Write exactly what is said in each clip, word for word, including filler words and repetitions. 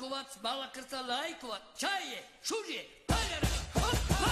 Markovac, Balakrta, Lajkovac, Čaje, Šužje, Paljara, hoppa!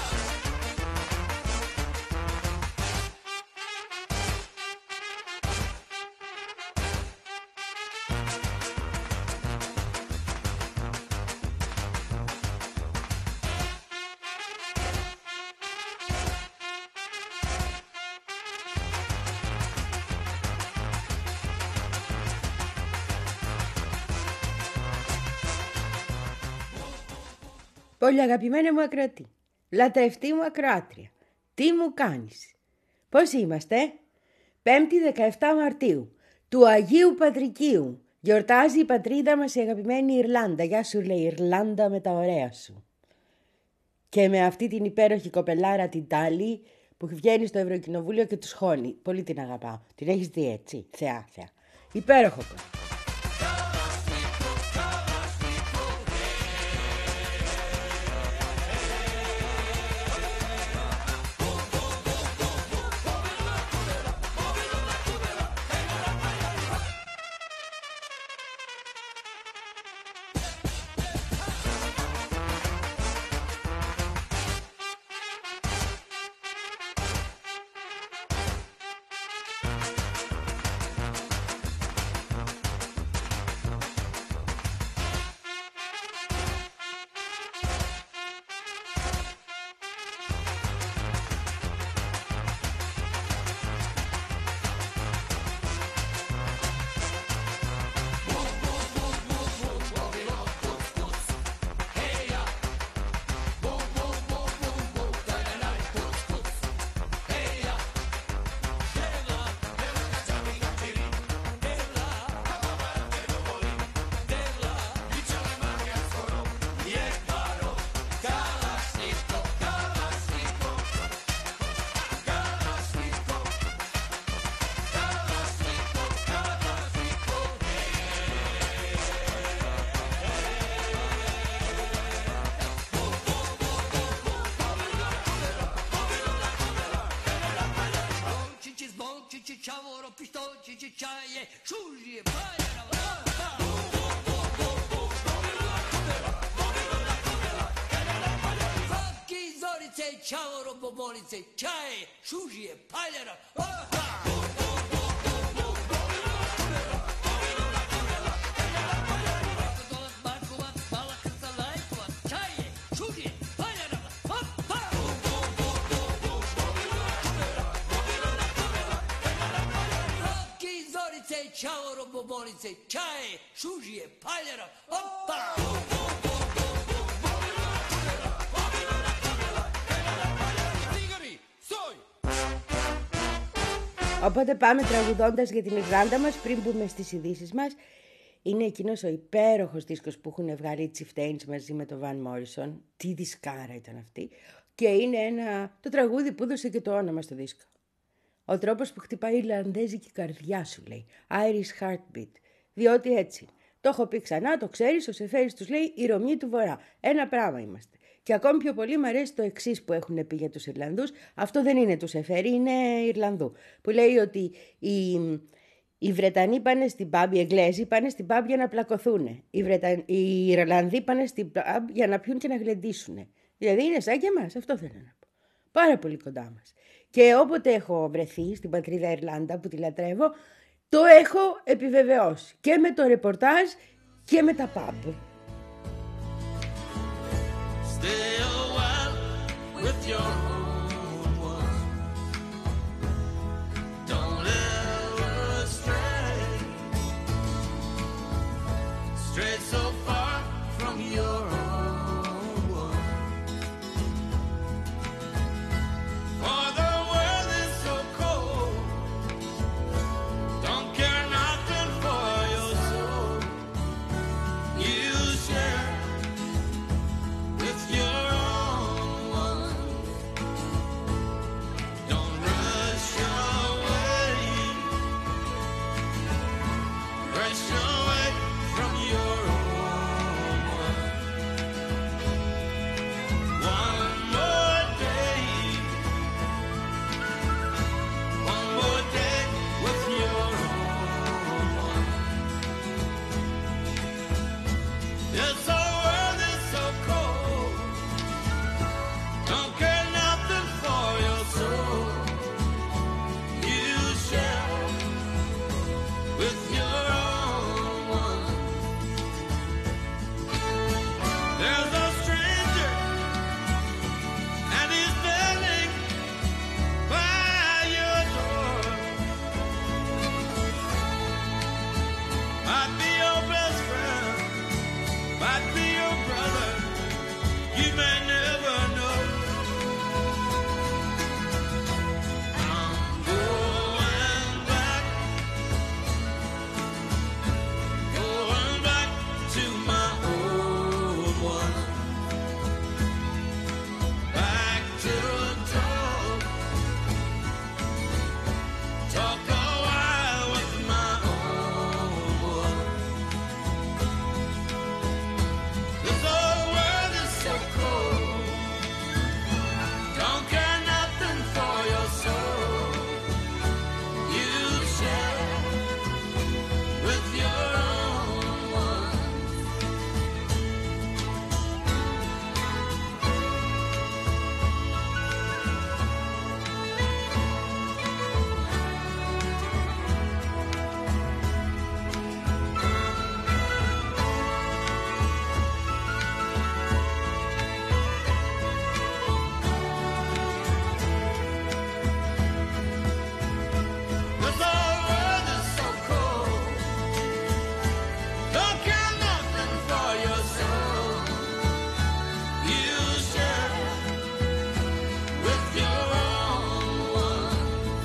Πολύ αγαπημένη μου ακροατή, λατρευτή μου ακροάτρια, τι μου κάνεις? Πώς είμαστε? Πέμπτη δεκαεφτά Μαρτίου, του Αγίου Πατρικίου, γιορτάζει η πατρίδα μας η αγαπημένη Ιρλάνδα. Γεια σου λέει Ιρλάνδα με τα ωραία σου. Και με αυτή την υπέροχη κοπελάρα την Τάλη που βγαίνει στο Ευρωκοινοβούλιο και του σχώνει. Πολύ την αγαπάω. Την έχεις δει έτσι, θεά, θεά. Υπέροχο πράγμα. Čavoro, pištolčići, čaje, šužije, paljara, Fakki, zorice, čavoro, bobolice, čaje, šužije, paljara, Markovac, Balakrta, Lajkovac, čaje, šužije, paljara, hoppa! Čavoro, bobolice, čaje, šužije, paljara, hoppa! Οπότε πάμε τραγουδώντας για την Ιρλάνδα μας πριν μπούμε στις ειδήσεις μας. Είναι εκείνος ο υπέροχος δίσκος που έχουν βγάλει οι Chieftains μαζί με τον Van Morrison. Τι δισκάρα ήταν αυτή. Και είναι ένα, το τραγούδι που έδωσε και το όνομα στο δίσκο. Ο τρόπος που χτυπάει η Ιρλανδέζικη καρδιά σου λέει. Irish Heartbeat. Διότι έτσι. Το έχω πει ξανά, το ξέρεις, ο Σεφέρης τους λέει η Ρωμή του Βορρά. Ένα πράγμα είμαστε. Και ακόμη πιο πολύ μου αρέσει το εξής που έχουν πει για τους Ιρλανδούς. Αυτό δεν είναι του Σεφέρη, είναι Ιρλανδού. Που λέει ότι οι, οι Βρετανοί πάνε στην pub, οι Εγγλέζοι πάνε στην pub για να πλακωθούν. Οι, Βρετα... οι Ιρλανδοί πάνε στην pub για να πιούν και να γλεντήσουν. Δηλαδή είναι σαν και εμάς, αυτό θέλω να πω. Πάρα πολύ κοντά μας. Και όποτε έχω βρεθεί στην πατρίδα Ιρλάνδα που τη λατρεύω, το έχω επιβεβαιώσει και με το ρεπορτάζ και με τα pub. Stay a while with your own one. Don't ever stray. Stray so far from your own one. For the world is so cold. Don't care nothing for your soul. You share with your own one. you may never know. I'm going back, going back to my old one, back to talk, talk a while with my old one. This old world is so cold, don't care nothing for your soul. You share with your own one. This old world is so cold, don't care nothing for your soul. You share with your own one.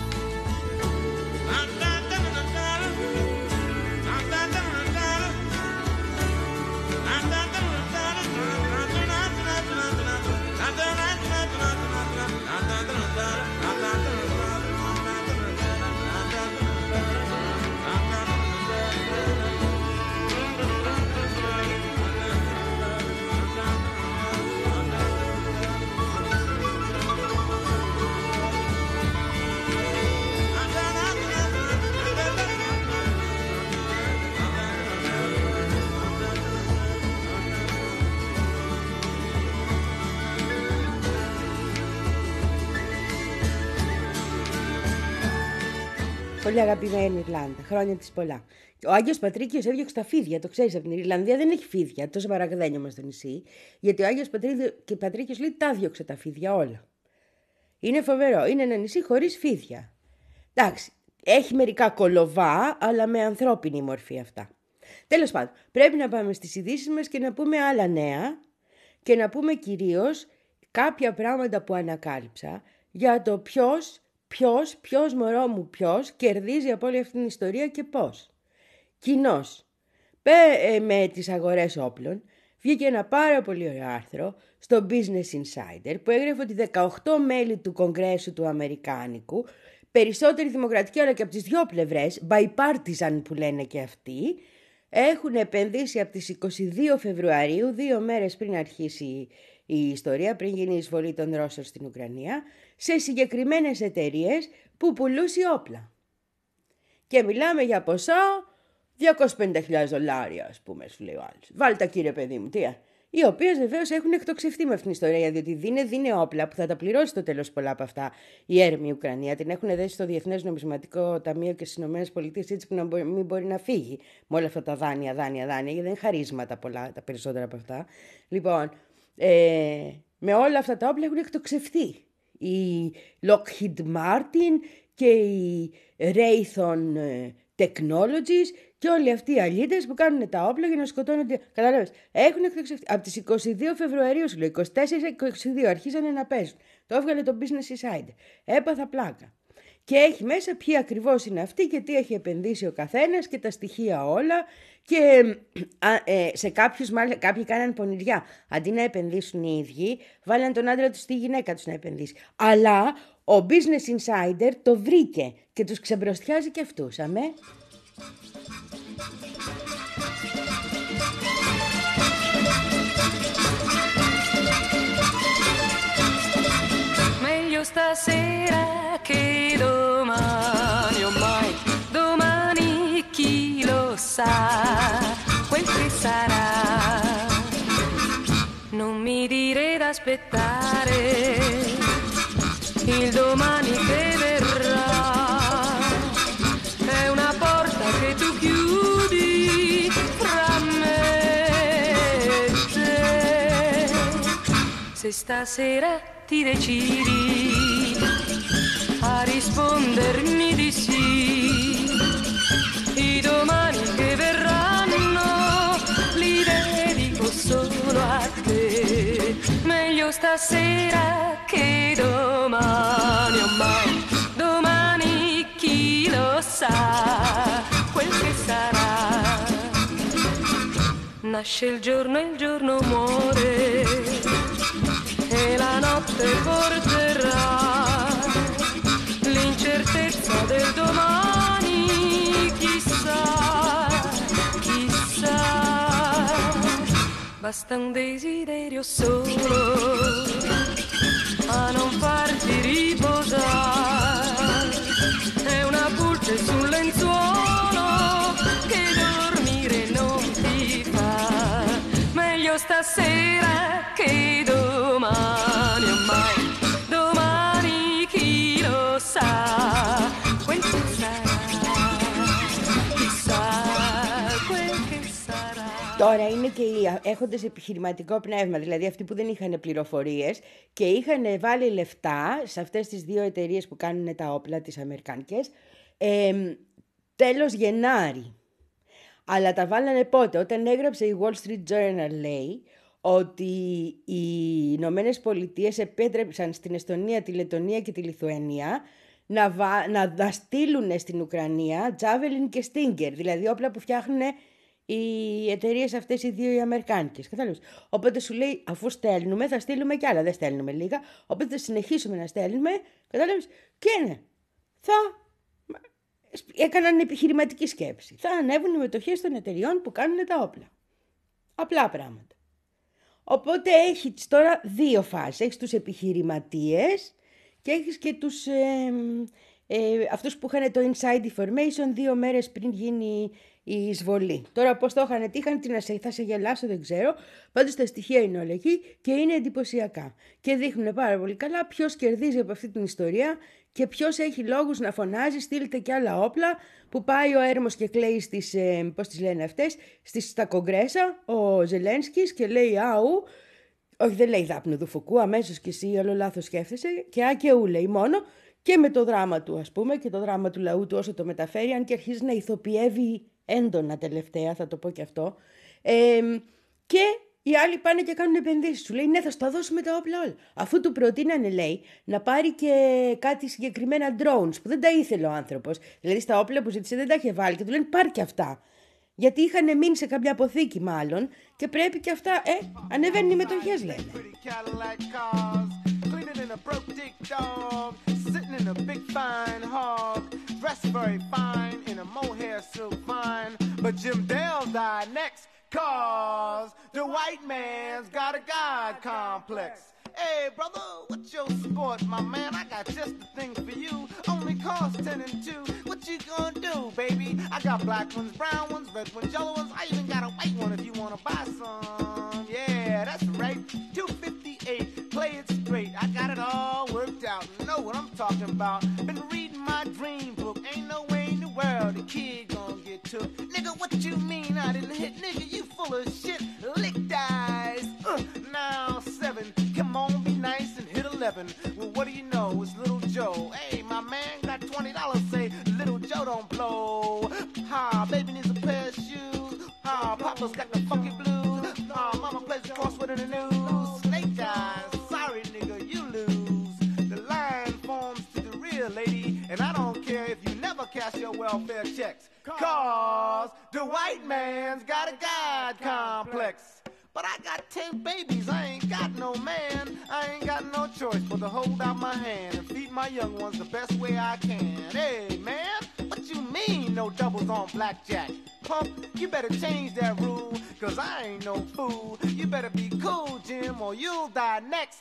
Πολύ αγαπημένη Ιρλάνδα, χρόνια της πολλά. Ο Άγιος Πατρίκιος έδιωξε τα φίδια, το ξέρεις, από την Ιρλανδία δεν έχει φίδια, τόσο παραγδένιο μας στο νησί. Γιατί ο Άγιος Πατρίκιος λέει τα διώξε τα φίδια όλα. Είναι φοβερό, είναι ένα νησί χωρίς φίδια. Εντάξει, έχει μερικά κολοβά, αλλά με ανθρώπινη μορφή αυτά. Τέλος πάντων, πρέπει να πάμε στις ειδήσεις μας και να πούμε άλλα νέα και να πούμε κυρίως κάποια πράγματα που ανακάλυψα για το ποιος, ποιος, ποιος μωρό μου ποιος κερδίζει από όλη αυτή την ιστορία και πώς. Κοινώς, με τις αγορές όπλων, βγήκε ένα πάρα πολύ ωραίο άρθρο στο Business Insider που έγραφε ότι δεκαοκτώ μέλη του Κογκρέσου του Αμερικάνικου, περισσότεροι δημοκρατικοί αλλά και από τις δυο πλευρές, bipartisan που λένε και αυτοί, έχουν επενδύσει από τις είκοσι δύο Φεβρουαρίου, δύο μέρες πριν αρχίσει η ιστορία, πριν γίνει η εισβολή των Ρώσων στην Ουκρανία, σε συγκεκριμένες εταιρείες που πουλούσε όπλα. Και μιλάμε για ποσά διακόσιες πενήντα χιλιάδες δολάρια, ας πούμε, σου λέει ο άλλος. Βάλτε κύριε παιδί μου, τι, οι οποίες βεβαίως έχουν εκτοξευτεί με αυτήν την ιστορία, διότι δίνε, δίνε όπλα που θα τα πληρώσει στο τέλος πολλά από αυτά η έρμη Ουκρανία. Την έχουν δέσει στο Διεθνές Νομισματικό Ταμείο και στις ΗΠΑ έτσι που να μπορεί, μην μπορεί να φύγει με όλα αυτά τα δάνεια, δάνεια, δάνεια, γιατί δεν είναι χαρίσματα πολλά τα περισσότερα από αυτά. Λοιπόν, ε, με όλα αυτά τα όπλα έχουν εκτοξευτεί η Lockheed Martin και η Raytheon Technologies και όλοι αυτοί οι αλήτες που κάνουν τα όπλα για να σκοτώνουν. Καταλάβες, έχουν εκτοξευτεί. Από τις είκοσι δύο Φεβρουαρίου, σου λέω, είκοσι τέσσερα είκοσι δύο αρχίσανε να παίζουν. Το έβγαλε το Business Insider. Έπαθα πλάκα. Και έχει μέσα ποιοι ακριβώς είναι αυτοί και τι έχει επενδύσει ο καθένας και τα στοιχεία όλα. Και ε, σε κάποιους, μάλιστα, κάποιοι κάνανε πονηριά. Αντί να επενδύσουν οι ίδιοι, βάλανε τον άντρα τους στη γυναίκα τους να επενδύσει. Αλλά ο Business Insider το βρήκε και τους ξεμπροστιάζει και αυτούς. Αμέ. Meglio stasera che domani, oh mai, domani chi lo sa, quel che sarà. Non mi dire d'aspettare il domani che verrà, è una porta che tu chiudi fra me e te. Se stasera ti decidi a rispondermi di sì, i domani che verranno li dedico solo a te. meglio stasera che domani, ormai domani chi lo sa quel che sarà. Nasce il giorno e il giorno muore e la notte porterà l'incertezza del domani, chissà, chissà. Basta un desiderio solo a non farti riposare, è una pulce sul lenzuolo che dormire non ti fa. Meglio stasera che domani, ormai domani chi lo sa quel che sarà, chissà quel che sarà. Τώρα είναι και οι έχοντες επιχειρηματικό πνεύμα, δηλαδή αυτοί που δεν είχαν πληροφορίες και είχαν βάλει λεφτά σε αυτές τις δύο εταιρείες που κάνουν τα όπλα, τις αμερικάνικες, ε, τέλος Γενάρη. Αλλά τα βάλανε πότε? Όταν έγραψε η Wall Street Journal, λέει ότι οι Ηνωμένες Πολιτείες επέτρεψαν στην Εστονία, τη Λετονία και τη Λιθουανία να, βα... να τα στείλουν στην Ουκρανία Javelin και Stinger, δηλαδή όπλα που φτιάχνουν οι εταιρείες αυτές οι δύο οι αμερικάνικες. Κατάλαβες. Οπότε σου λέει, αφού στέλνουμε, θα στείλουμε κι άλλα. Δεν στέλνουμε λίγα. Οπότε θα συνεχίσουμε να στέλνουμε. Κατάλαβες. Και ναι, θα έκαναν επιχειρηματική σκέψη. Θα ανέβουν οι μετοχές των εταιριών που κάνουν τα όπλα. Απλά πράγματα. Οπότε έχεις τώρα δύο φάσεις. Έχεις τους επιχειρηματίες και έχεις και τους ε, ε, αυτούς που είχαν το inside information δύο μέρες πριν γίνει η εισβολή. Τώρα πώς το είχαν, τι είχαν, τι να σε, θα σε γελάσω, δεν ξέρω. Πάντως τα στοιχεία είναι όλα εκεί και είναι εντυπωσιακά. Και δείχνουν πάρα πολύ καλά ποιος κερδίζει από αυτή την ιστορία και ποιος έχει λόγους να φωνάζει, στείλτε κι άλλα όπλα, που πάει ο έρμος και κλαίει στις, ε, πώς τις λένε αυτές, στις, στα κογκρέσα, ο Ζελένσκις και λέει αου, όχι δεν λέει δάπνο του φωκού, αμέσως και εσύ όλο λάθος σκέφτεσαι και α και ου λέει μόνο, και με το δράμα του ας πούμε και το δράμα του λαού του όσο το μεταφέρει, αν και αρχίζει να ηθοποιεύει έντονα τελευταία, θα το πω και αυτό, ε, και οι άλλοι πάνε και κάνουν επενδύσεις. Σου λέει ναι, θα σου τα δώσουμε τα όπλα όλα. Αφού του προτείνανε, λέει, να πάρει και κάτι συγκεκριμένα drones που δεν τα ήθελε ο άνθρωπος. Δηλαδή στα όπλα που ζήτησε δεν τα είχε βάλει και του λένε πάρ' και αυτά. Γιατί είχαν μείνει σε κάποια αποθήκη μάλλον και πρέπει και αυτά, ε, ανεβαίνουν οι μετοχές λένε. Cause the white man's got a God complex. Hey, brother, what's your sport, my man? I got just the thing for you. Only cost ten and two. What you gonna do, baby? I got black ones, brown ones, red ones, yellow ones. I even got a white one if you wanna buy some. Yeah, that's right. two fifty-eight. Play it straight. I got it all worked out. Know what I'm talking about. Been reading my dream book. Ain't no way in the world the kid gonna get took. Nigga, what you mean I didn't hit? Nigga, you full of shit. Lick dies. Uh, now seven. Come on, be nice and hit eleven. Well, what do you know? It's Little Joe. Hey, my man got twenty dollars. Say, Little Joe don't blow. Ha, baby needs a pair of shoes. Ha, Papa's got the funky blues. Ha, Mama plays the crossword in the news. Snake dies. Sorry, nigga, you lose. The line forms to the real lady. And I don't care if you never cash your welfare checks. Cause the white man's got a God complex. But I got ten babies, I ain't got no man. I ain't got no choice but to hold out my hand and feed my young ones the best way I can. Hey, man, what you mean no doubles on blackjack? Pump, you better change that rule, cause I ain't no fool. You better be cool, Jim, or you'll die next.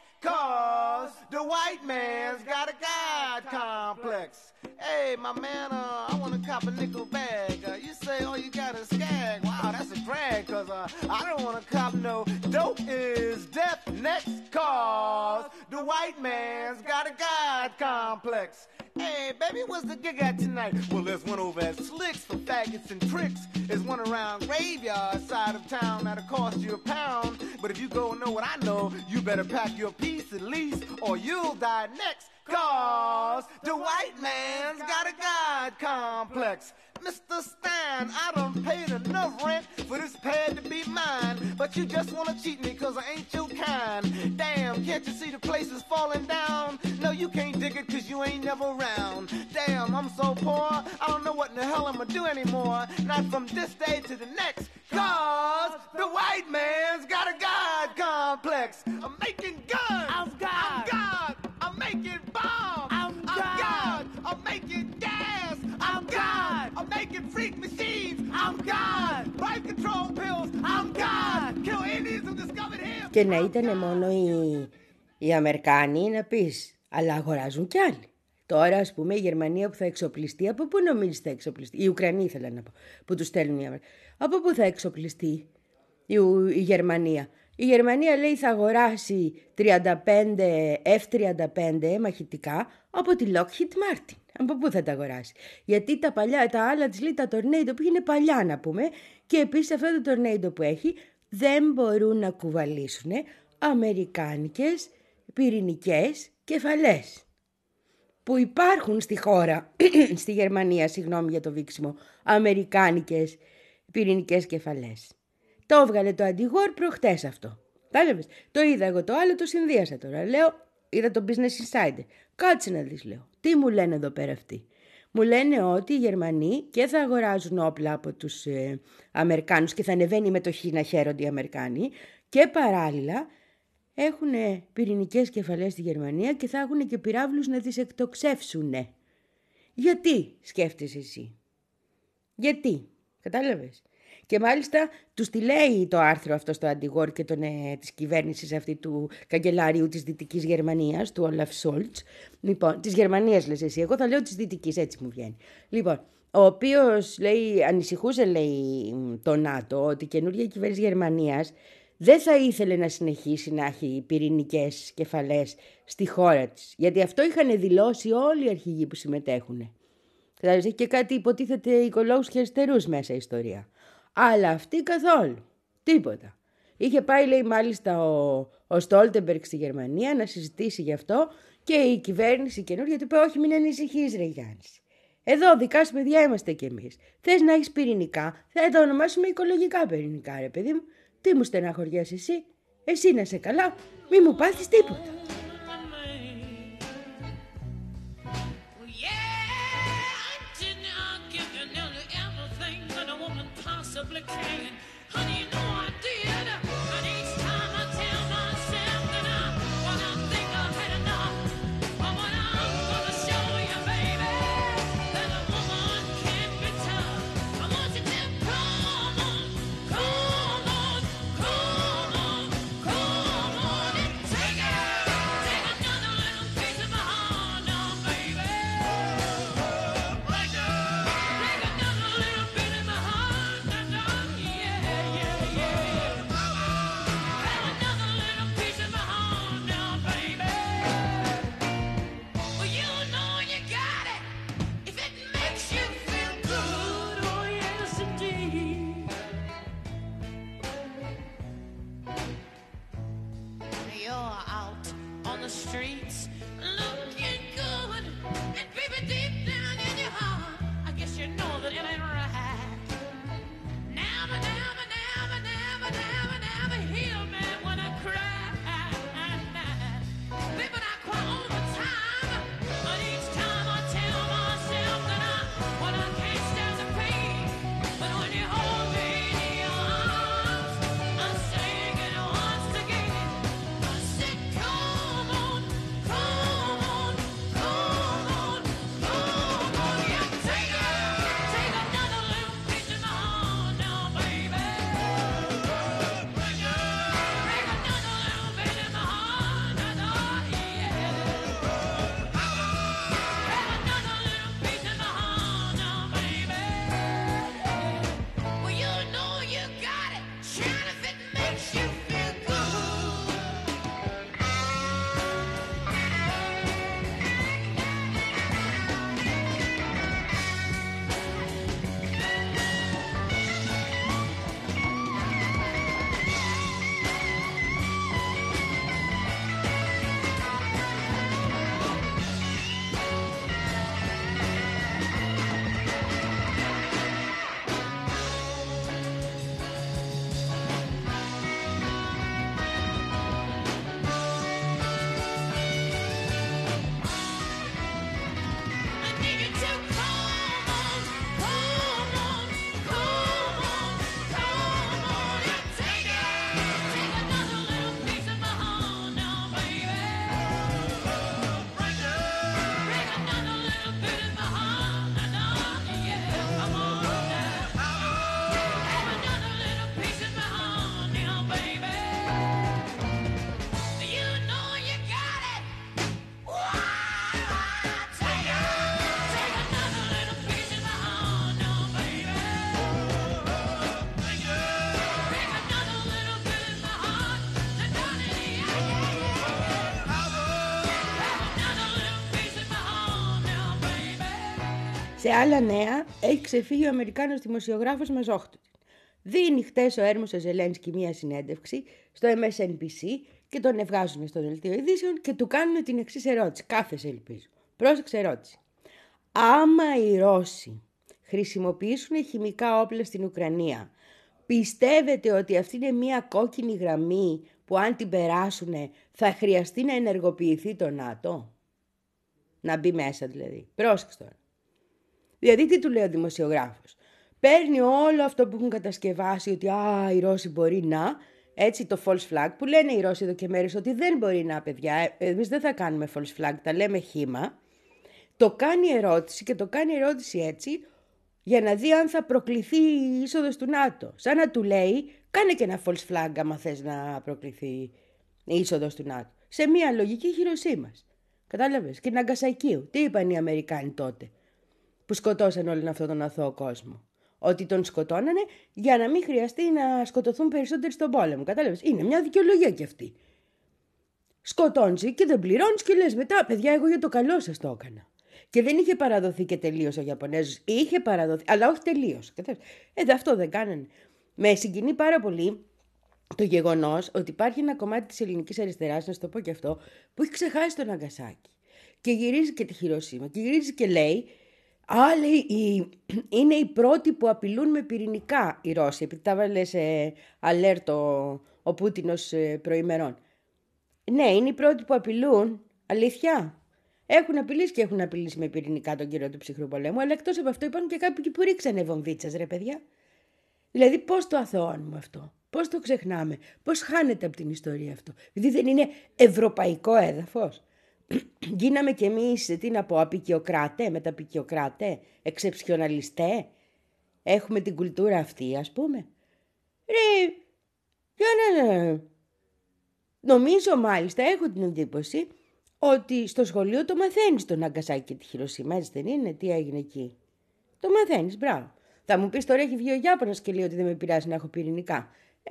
Cause the white man's got a God complex. Hey, my man, uh, I wanna cop a nickel bag. Uh, you say all you got is skag. Wow, that's a drag, cause uh, I don't wanna cop no dope is death next. Cause the white man's got a God complex. Hey, baby, what's the gig at tonight? Well, there's one over at Slicks for faggots and tricks. There's one around Graveyard side of town that'll cost you a pound. But if you go and know what I know, you better pack your piece at least, or you'll die next. Cause the white man's got a God complex. Mister Stein, I done paid enough rent for this pad to be mine. But you just wanna cheat me cause I ain't your kind. Damn, can't you see the place is falling down? No, you can't dig it cause you ain't never around. Damn, I'm so poor, I don't know what in the hell I'ma do anymore. Not from this day to the next. Cause the white man's got a God complex. I'm making guns. I'm God. I'm God. I'm making bombs. I'm God. I'm God. I'm making gas. I'm God. I'm making freak machines. I'm God. Life control pills. I'm God. Kill Indians who discovered him. Και να ήταν μόνο οι, οι Αμερικάνοι να πεις, αλλά αγοράζουν κι άλλοι. Τώρα, ας πούμε, η Γερμανία που θα εξοπλιστεί, από πού νομίζεις θα εξοπλιστεί? Η Ουκρανοί ήθελα να πω, που τους στέλνουν οι Αμερικάνοι. Από πού θα εξοπλιστεί η, η Γερμανία? Η Γερμανία λέει θα αγοράσει τριάντα πέντε εφ τριάντα πέντε μαχητικά από τη Lockheed Martin. Από πού θα τα αγοράσει? Γιατί τα παλιά, τα άλλα της λέει τα Tornado που είναι παλιά να πούμε, και επίσης αυτό το Tornado που έχει δεν μπορούν να κουβαλήσουν αμερικάνικες πυρηνικές κεφαλές που υπάρχουν στη χώρα, στη Γερμανία, συγγνώμη για το βήξιμο, αμερικάνικες πυρηνικές κεφαλές. Το έβγαλε το Αντιγόρ προχτές αυτό. Κατάλαβες? Το είδα εγώ το άλλο, το συνδύασα τώρα. Λέω, είδα το Business Insider. Κάτσε να δεις, λέω. Τι μου λένε εδώ πέρα αυτοί? Μου λένε ότι οι Γερμανοί και θα αγοράζουν όπλα από τους ε, Αμερικάνους και θα ανεβαίνει η μετοχή να χαίρονται οι Αμερικάνοι, και παράλληλα έχουν πυρηνικές κεφαλές στη Γερμανία και θα έχουν και πυράβλους να τις εκτοξεύσουν. Γιατί, σκέφτεσαι εσύ? Γιατί? Κατάλαβες? Και μάλιστα τους τη λέει το άρθρο αυτό στο Αντιγόρ και τον, ε, της κυβέρνησης αυτή του καγκελάριου της Δυτικής Γερμανίας, του Όλαφ Σόλτς. Λοιπόν, της Γερμανίας λες εσύ, εγώ θα λέω της Δυτικής, έτσι μου βγαίνει. Λοιπόν, ο οποίος λέει, ανησυχούσε λέει το ΝΑΤΟ ότι η καινούργια κυβέρνηση Γερμανίας δεν θα ήθελε να συνεχίσει να έχει πυρηνικές κεφαλές στη χώρα της. Γιατί αυτό είχαν δηλώσει όλοι οι αρχηγοί που συμμετέχουν. Δηλαδή έχει και κάτι υποτίθεται οικολόγους και αριστερούς μέσα η ιστορία. Αλλά αυτή καθόλου. Τίποτα. Είχε πάει λέει μάλιστα ο, ο Στόλτεμπεργκ στη Γερμανία να συζητήσει γι' αυτό και η κυβέρνηση καινούργια του είπε όχι μην ανησυχείς ρε Γιάννης. Εδώ δικά σου παιδιά είμαστε κι εμείς. Θες να έχεις πυρηνικά, θα τα ονομάσουμε οικολογικά πυρηνικά ρε παιδί μου. Τι μου στεναχωριέσαι εσύ? Εσύ να σε καλά, μη μου πάθεις τίποτα. Σε άλλα νέα, έχει ξεφύγει ο Αμερικάνος δημοσιογράφος Μαζόχτουτιν. Δίνει χτες ο Έρμος ο Ζελένσκι μία συνέντευξη στο εμ ες εν μπι σι και τον ευγάζουν στο δελτίο ειδήσεων και του κάνουν την εξής ερώτηση. Κάθεσαι, ελπίζω. Πρόσεξε ερώτηση. Άμα οι Ρώσοι χρησιμοποιήσουν χημικά όπλα στην Ουκρανία, πιστεύετε ότι αυτή είναι μία κόκκινη γραμμή που αν την περάσουν θα χρειαστεί να ενεργοποιηθεί το ΝΑΤΟ? Να μπει μέσα δηλαδή. Πρόσεξε τώρα. Δηλαδή τι του λέει ο δημοσιογράφος? Παίρνει όλο αυτό που έχουν κατασκευάσει ότι α, οι Ρώσοι μπορεί να, έτσι το false flag που λένε οι Ρώσοι εδώ και μέρες ότι δεν μπορεί να, παιδιά, εμείς δεν θα κάνουμε false flag, τα λέμε χήμα. Το κάνει ερώτηση και το κάνει ερώτηση έτσι για να δει αν θα προκληθεί η είσοδος του ΝΑΤΟ. Σαν να του λέει, κάνε και ένα false flag άμα θες να προκληθεί η είσοδος του ΝΑΤΟ. Σε μια λογική Χιροσίμας. Κατάλαβες? Και Ναγκασακίου. Τι είπαν οι Αμερικάνοι τότε που σκοτώσαν όλον αυτόν τον αθώο κόσμο? Ότι τον σκοτώνανε για να μην χρειαστεί να σκοτωθούν περισσότεροι στον πόλεμο. Κατάλαβες? Είναι μια δικαιολογία κι αυτή. Σκοτώνεις και δεν πληρώνεις και λες μετά, παιδιά, εγώ για το καλό σας το έκανα. Και δεν είχε παραδοθεί και τελείως ο Ιαπωνέζος. Είχε παραδοθεί, αλλά όχι τελείως. Ε, αυτό δεν κάνανε. Με συγκινεί πάρα πολύ το γεγονός ότι υπάρχει ένα κομμάτι της ελληνικής αριστεράς, να σου το πω και αυτό, που έχει ξεχάσει τον Ναγκασάκι. Και γυρίζει και τη Χιροσίμα. Και γυρίζει και λέει, α, λέει, είναι οι πρώτοι που απειλούν με πυρηνικά οι Ρώσοι. Επειδή τα βάλε σε αλέρτο ο Πούτινος προημερών. Ναι, είναι οι πρώτοι που απειλούν. Αλήθεια. Έχουν απειλήσει και έχουν απειλήσει με πυρηνικά τον κύριο του ψυχρού πολέμου, αλλά εκτός από αυτό υπάρχουν και κάποιοι που ρίξανε βομβίτσας, ρε παιδιά. Δηλαδή, πώς το αθωώνουμε αυτό, πώς το ξεχνάμε, πώς χάνεται από την ιστορία αυτό, επειδή δεν είναι ευρωπαϊκό έδαφος. Γίναμε κι εμείς, τι να πω, απικιοκράτε, μεταπικιοκράτε, εξεψιοναλιστέ. Έχουμε την κουλτούρα αυτή, ας πούμε. Ρε, για να... Νομίζω μάλιστα, έχω την εντύπωση ότι στο σχολείο το μαθαίνεις το Ναγκασάκι και τη Χιροσίμα, έτσι δεν είναι? Τι έγινε εκεί? Το μαθαίνεις, μπράβο. Θα μου πεις τώρα έχει βγει ο Ιάπωνας και λέει ότι δεν με πειράζει να έχω πυρηνικά. Ε,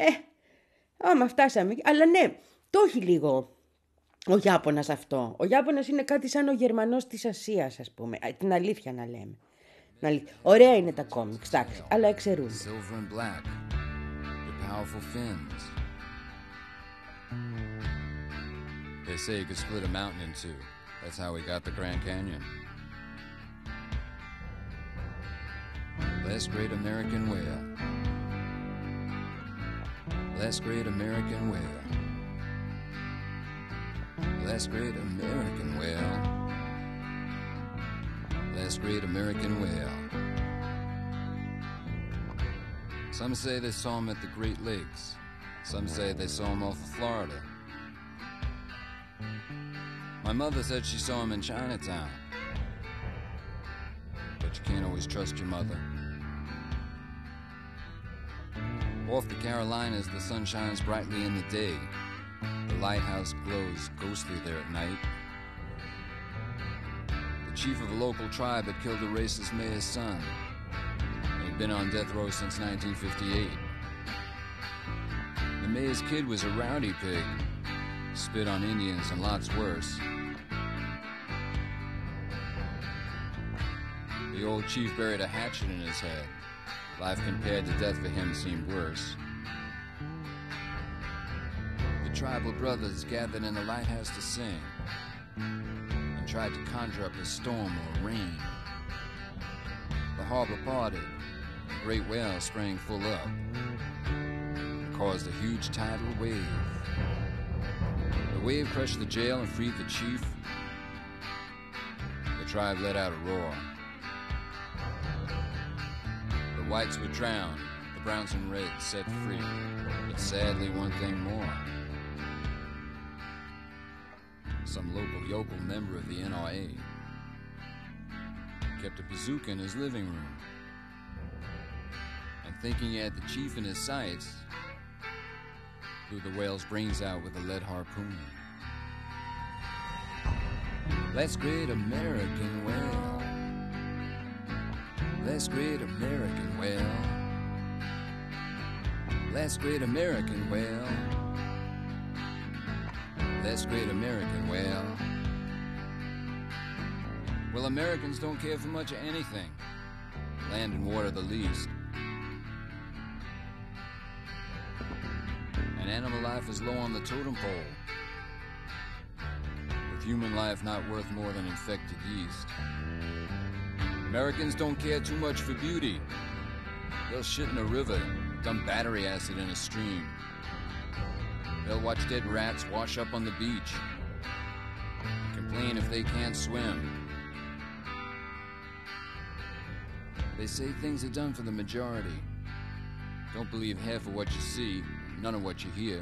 άμα φτάσαμε. Αλλά ναι, το έχει λίγο ο Ιάπωνας αυτό. Ο Ιάπωνας είναι κάτι σαν ο Γερμανός της Ασίας, ας πούμε. Την αλήθεια να λέμε. Ωραία είναι τα κόμιξ, εντάξει, αλλά εξαιρούνται. They say you could split a mountain in two. That's how we got the Grand Canyon. Last great American whale. Last great American whale. Last great American whale. Last great American whale. Some say they saw him at the Great Lakes. Some say they saw him off of Florida. My mother said she saw him in Chinatown. But you can't always trust your mother. Off the Carolinas, the sun shines brightly in the day. The lighthouse glows ghostly there at night. The chief of a local tribe had killed a racist mayor's son. He'd been on death row since nineteen fifty-eight. The mayor's kid was a rowdy pig. Spit on Indians and lots worse. The old chief buried a hatchet in his head. Life compared to death for him seemed worse. The tribal brothers gathered in the lighthouse to sing and tried to conjure up a storm or rain. The harbor parted, a great whale sprang full up and caused a huge tidal wave. The wave crushed the jail and freed the chief. The tribe let out a roar. The whites were drowned, the browns and reds set free. But sadly, one thing more. Some local yokel member of the N R A kept a bazooka in his living room. And thinking he had the chief in his sights, blew the whale's brains out with a lead harpoon. Let's great American whale. Let's great American whale. Let's great American whale. Let's great American whale. Well, Americans don't care for much of anything. Land and water the least. And animal life is low on the totem pole, with human life not worth more than infected yeast. Americans don't care too much for beauty. They'll shit in a river, dump battery acid in a stream. They'll watch dead rats wash up on the beach and complain if they can't swim. They say things are done for the majority. Don't believe half of what you see, none of what you hear.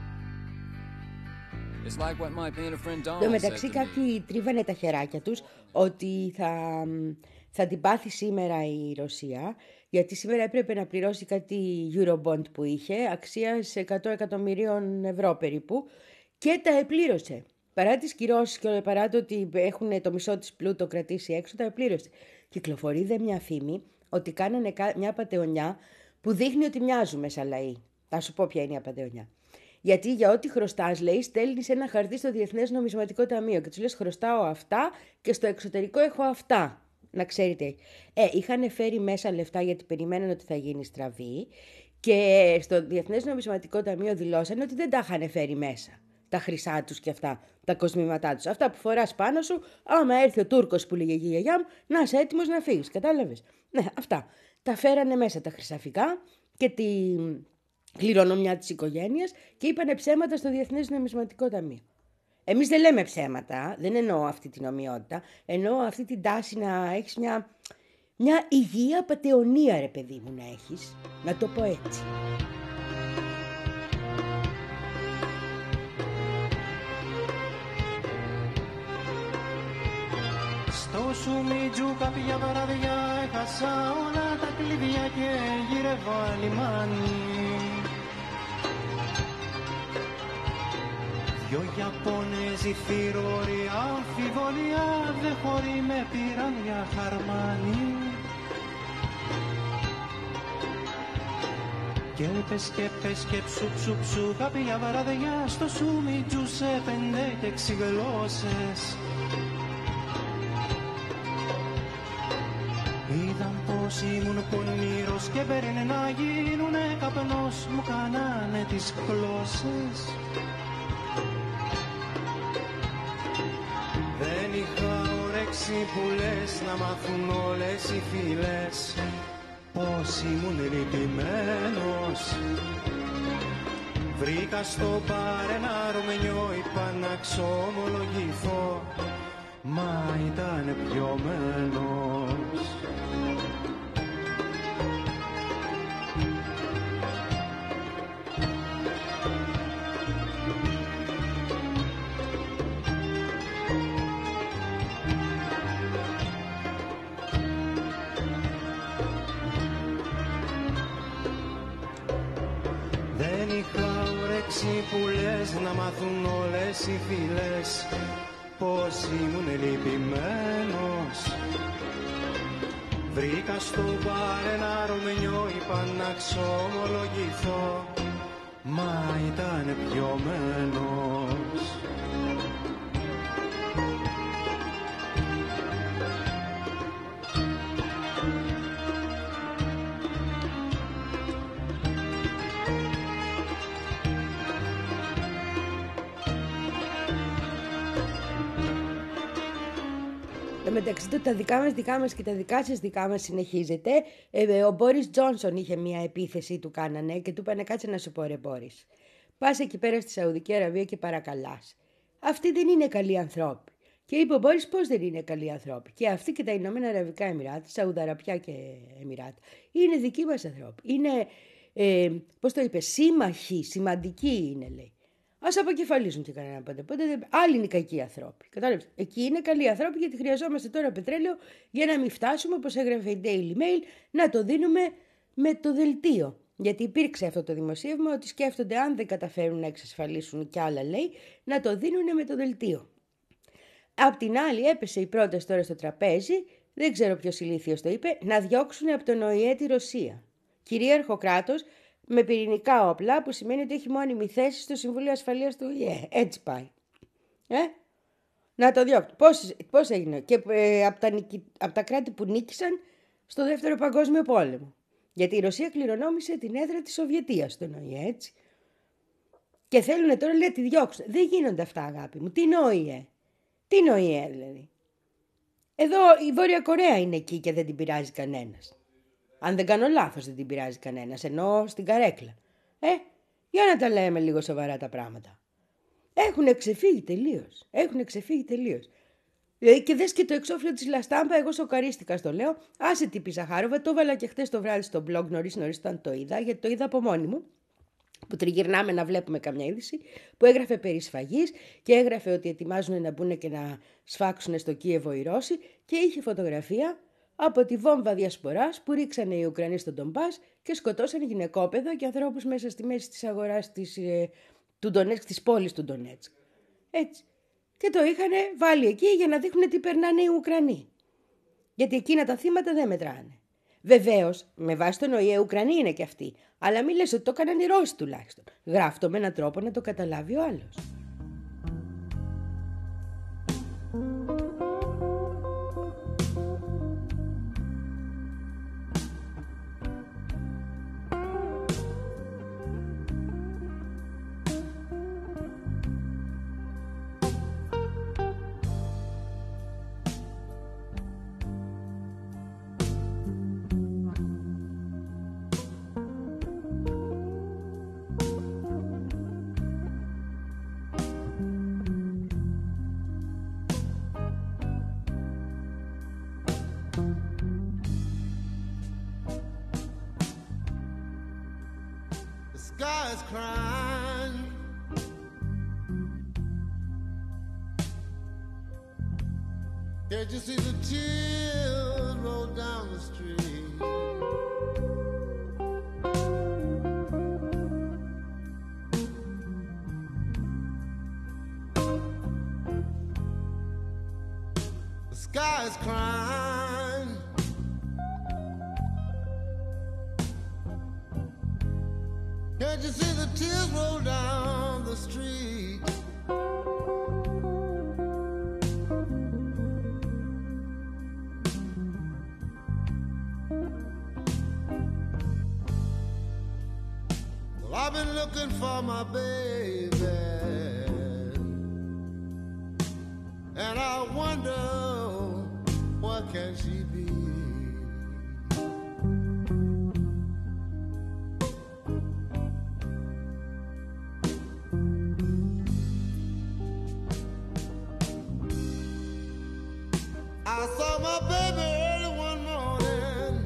It's like what my painter friend Donald Εν τω said μεταξύ to me. κάποιοι τρίβανε τα χεράκια τους ότι θα, θα την πάθει σήμερα η Ρωσία, γιατί σήμερα έπρεπε να πληρώσει κάτι Eurobond που είχε αξίας εκατό εκατομμυρίων ευρώ περίπου και τα επλήρωσε. Παρά τις κυρώσεις και παρά το ότι έχουν το μισό της πλούτο κρατήσει έξω, τα επλήρωσε. Κυκλοφορεί δε μια φήμη ότι κάνανε μια απατεωνιά που δείχνει ότι μοιάζουμε σαν λαοί. Θα σου πω ποια είναι η απατεωνιά. Γιατί για ό,τι χρωστάς, λέει, στέλνεις ένα χαρτί στο Διεθνές Νομισματικό Ταμείο και τους λες χρωστάω αυτά και στο εξωτερικό έχω αυτά. Να ξέρετε. Ε, είχαν φέρει μέσα λεφτά γιατί περιμέναν ότι θα γίνει στραβή και στο Διεθνές Νομισματικό Ταμείο δηλώσανε ότι δεν τα είχαν φέρει μέσα. Τα χρυσά τους και αυτά, τα κοσμήματά τους. Αυτά που φοράς πάνω σου, άμα έρθει ο Τούρκος που λέγε η γιαγιά μου, να είσαι έτοιμος να φύγεις. Κατάλαβες. Ναι, αυτά. Τα φέρανε μέσα τα χρυσαφικά και τη κληρονομιά της οικογένειας και είπανε ψέματα στο Διεθνές Νομισματικό Ταμείο. Εμείς δεν λέμε ψέματα, δεν εννοώ αυτή την ομοιότητα, εννοώ αυτή την τάση να έχεις μια, μια υγεία πατεωνία, ρε παιδί μου, να έχεις. Να το πω έτσι. Στο Σουμιτζού κάποια βράδια έχασα όλα τα κλειδιά και γύρευα λιμάνι. Δυο Ιαπώνεζοι θηροροί αμφιβολία δε χωρί με πήραν για χαρμάνι. Και πες και πες και ψου ψου ψου κάποια βράδια στο Σουμιτζού σε πέντε και έξι γλώσσες. Είδαν πως ήμουν πονηρός και παίρνε να γίνουνε καπνός, μου κάνανε τις γλώσσες. Δεν είχα όρεξη που λες να μάθουν όλες οι φίλες πως ήμουν λυπημένος. Βρήκα στο μπαρ ένα Ρουμενιό, είπα να ξομολογηθώ, μα ήταν πιωμένος. Δεν είχα όρεξη που λες να μάθουν όλες οι φίλες πως ήμουν λυπημένος. Βρήκα στο μπαρ ένα Ρουμενιό, είπα να ξομολογηθώ, μα ήταν πιωμένος. Μεταξύ του τα δικά μας δικά μας και τα δικά σας δικά μας συνεχίζεται. Ε, ο Μπόρις Τζόνσον είχε μια επίθεση, του κάνανε και του είπανε κάτσε να σου πω ρε Μπόρις. Πας εκεί πέρα στη Σαουδική Αραβία και παρακαλάς. Αυτοί δεν είναι καλοί ανθρώποι. Και είπε ο Μπόρις πώς δεν είναι καλοί ανθρώποι. Και αυτοί και τα Ηνωμένα Αραβικά Εμιράτα, Σαουδαραπιά και Εμιράτα, είναι δικοί μας ανθρώποι. Είναι, ε, πώς το είπε, σύμμαχοι, σημαντικοί είναι λέει. Ας αποκεφαλίζουν και κανέναν πότε. Πότε άλλοι είναι οι κακοί άνθρωποι. Κατάλαβες. Εκεί είναι καλοί άνθρωποι γιατί χρειαζόμαστε τώρα πετρέλαιο για να μην φτάσουμε, όπως έγραφε η Daily Mail, να το δίνουμε με το δελτίο. Γιατί υπήρξε αυτό το δημοσίευμα ότι σκέφτονται αν δεν καταφέρουν να εξασφαλίσουν κι άλλα λέει, να το δίνουν με το δελτίο. Απ' την άλλη έπεσε η πρόταση τώρα στο τραπέζι, δεν ξέρω ποιος ηλίθιος το είπε, να διώξουν από τον ΟΗΕ τη Ρωσία. Κυρίαρχο κράτος, με πυρηνικά όπλα, που σημαίνει ότι έχει μόνιμη θέση στο Συμβούλιο Ασφαλείας του ΟΗΕ. Έτσι πάει. Ε? Να το διώξουν. Πώς, πώς έγινε. Και ε, από, τα, από τα κράτη που νίκησαν στο Δεύτερο Παγκόσμιο Πόλεμο. Γιατί η Ρωσία κληρονόμησε την έδρα της Σοβιετίας στον Ο Η Ε, έτσι. Και θέλουν τώρα, λέει, τη διώξουν. Δεν γίνονται αυτά, αγάπη μου. Τι είναι Ο Η Ε. Τι είναι Ο Η Ε, δηλαδή. Εδώ η Βόρεια Κορέα είναι εκεί και δεν την πειράζει κανένας. Αν δεν κάνω λάθος, δεν την πειράζει κανένας. Ενώ στην καρέκλα. Ε, για να τα λέμε λίγο σοβαρά τα πράγματα. Έχουν ξεφύγει τελείως. Έχουν ξεφύγει τελείως. Δηλαδή και δες και το εξώφυλλο της Λαστάμπα, εγώ σοκαρίστηκα στο λέω. Άσε τι Ζαχάροβα, το έβαλα και χτες το βράδυ στο blog νωρίς νωρίς όταν το είδα, γιατί το είδα από μόνη μου. Που τριγυρνάμε να βλέπουμε καμιά είδηση, που έγραφε περί σφαγής και έγραφε ότι ετοιμάζουν να μπουν και να σφάξουν στο Κίεβο οι Ρώσοι και είχε φωτογραφία από τη βόμβα διασποράς που ρίξανε οι Ουκρανοί στον Ντομπάς και σκοτώσαν γυναικόπαιδα και ανθρώπους μέσα στη μέση της αγοράς της, ε, του Ντονέτσκ, της πόλης του Ντονέτσκ. Έτσι. Και το είχαν βάλει εκεί για να δείχνουν τι περνάνε οι Ουκρανοί. Γιατί εκείνα τα θύματα δεν μετράνε. Βεβαίως, με βάση τον Ο Η Ε, Ουκρανοί είναι και αυτοί. Αλλά μην λες ότι το έκαναν οι Ρώσοι τουλάχιστον. Γράφτο με έναν τρόπο να το καταλάβει ο άλλος. Sky's crying. Can't you see the tears roll down the street? The sky's crying. Can't you see the tears roll down the street? Well, I've been looking for my baby, and I wonder what can she be? I saw my baby early one morning.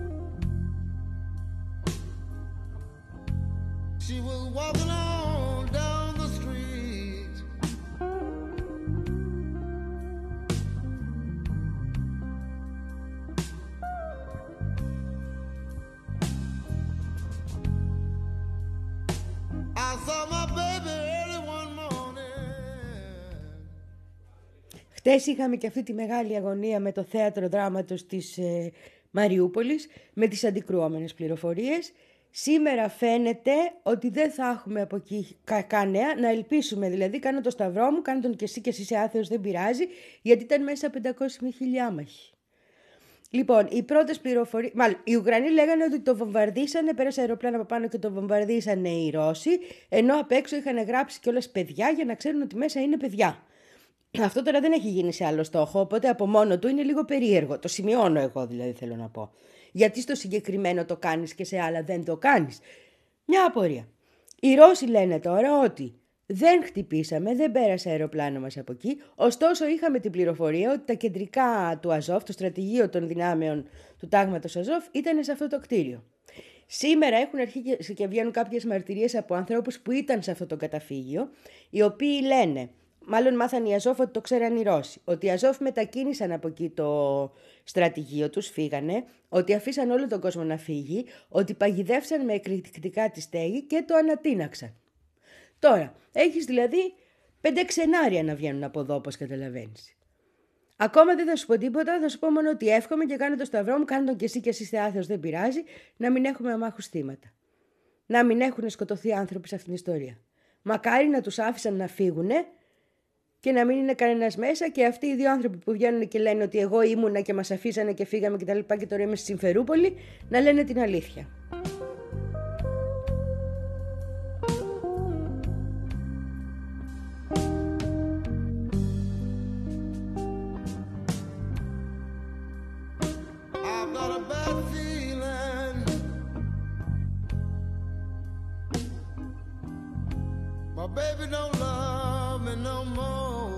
She was walking on down the street. I saw my baby early one morning. Χτες είχαμε και αυτή τη μεγάλη αγωνία με το θέατρο δράματος της ε, Μαριούπολης με τις αντικρουόμενες πληροφορίες. Σήμερα φαίνεται ότι δεν θα έχουμε από εκεί κακά νέα, να ελπίσουμε δηλαδή. Κάνω το σταυρό μου, κάνω τον και εσύ και εσύ είσαι άθεος, δεν πειράζει, γιατί ήταν μέσα πεντακόσιοι με χιλιάμαχοι. Λοιπόν, οι πρώτες πληροφορίες, μάλλον οι Ουκρανοί λέγανε ότι το βομβαρδίσανε, πέρασε αεροπλάνα από πάνω και το βομβαρδίσανε οι Ρώσοι, ενώ απ' έξω είχαν γράψει κιόλας παιδιά για να ξέρουν ότι μέσα είναι παιδιά. Αυτό τώρα δεν έχει γίνει σε άλλο στόχο, οπότε από μόνο του είναι λίγο περίεργο. Το σημειώνω εγώ δηλαδή, θέλω να πω. Γιατί στο συγκεκριμένο το κάνεις και σε άλλα δεν το κάνεις. Μια απορία. Οι Ρώσοι λένε τώρα ότι δεν χτυπήσαμε, δεν πέρασε αεροπλάνο μας από εκεί, ωστόσο είχαμε την πληροφορία ότι τα κεντρικά του Αζόφ, το στρατηγείο των δυνάμεων του τάγματος Αζόφ, ήταν σε αυτό το κτίριο. Σήμερα έχουν αρχίσει και βγαίνουν κάποιες μαρτυρίες από ανθρώπους που ήταν σε αυτό το καταφύγιο, οι οποίοι λένε, μάλλον μάθαν οι Αζόφ ότι το ξέραν οι Ρώσοι, ότι οι Αζόφ μετακίνησαν από εκεί το στρατηγείο τους, φύγανε, ότι αφήσαν όλο τον κόσμο να φύγει, ότι παγιδεύσαν με εκρηκτικά τη στέγη και το ανατείναξαν. Τώρα, έχεις δηλαδή πέντε ξενάρια να βγαίνουν από εδώ, όπως καταλαβαίνεις. Ακόμα δεν θα σου πω τίποτα, θα σου πω μόνο ότι εύχομαι και κάνω το σταυρό μου, κάνω τον και εσύ και εσύ είστε άθεος, δεν πειράζει, να μην έχουμε αμάχους θύματα. Να μην έχουν σκοτωθεί άνθρωποι σε αυτήν την ιστορία. Μακάρι να τους άφησαν να φύγουνε και να μην είναι κανένας μέσα, και αυτοί οι δύο άνθρωποι που βγαίνουν και λένε ότι εγώ ήμουνα και μας αφήσανε και φύγαμε και τα λοιπά και τώρα είμαι στη Συμφερούπολη, να λένε την αλήθεια. Baby don't love me no more.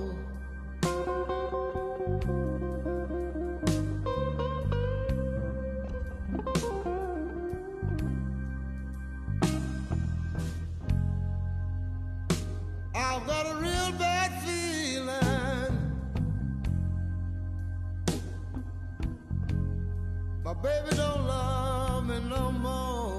I've got a real bad feeling. My baby don't love me no more.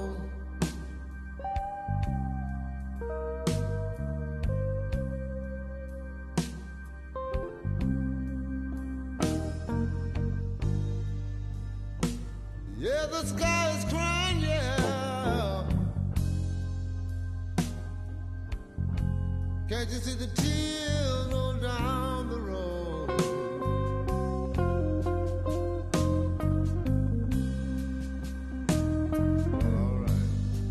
Yeah, the sky is crying, yeah. Can't you see the tears roll down the road? All right.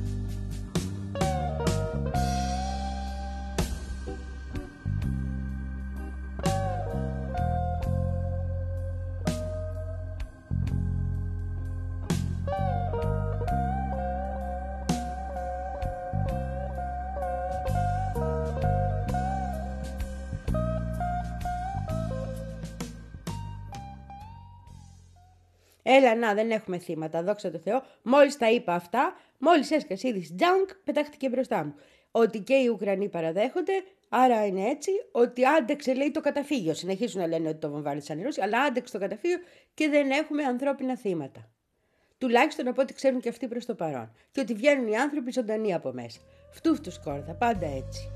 Έλα, να, δεν έχουμε θύματα, δόξα τω Θεώ. Μόλις τα είπα αυτά, μόλις έσκασε είδηση junk, πετάχτηκε μπροστά μου. Ότι και οι Ουκρανοί παραδέχονται, άρα είναι έτσι, ότι άντεξε, λέει, το καταφύγιο. Συνεχίζουν να λένε ότι το βομβάρδισαν οι Ρώσοι, αλλά άντεξε το καταφύγιο και δεν έχουμε ανθρώπινα θύματα. Τουλάχιστον από ό,τι ξέρουν και αυτοί προς το παρόν. Και ότι βγαίνουν οι άνθρωποι ζωντανοί από μέσα. Φτούφτου σκόρδα, πάντα έτσι.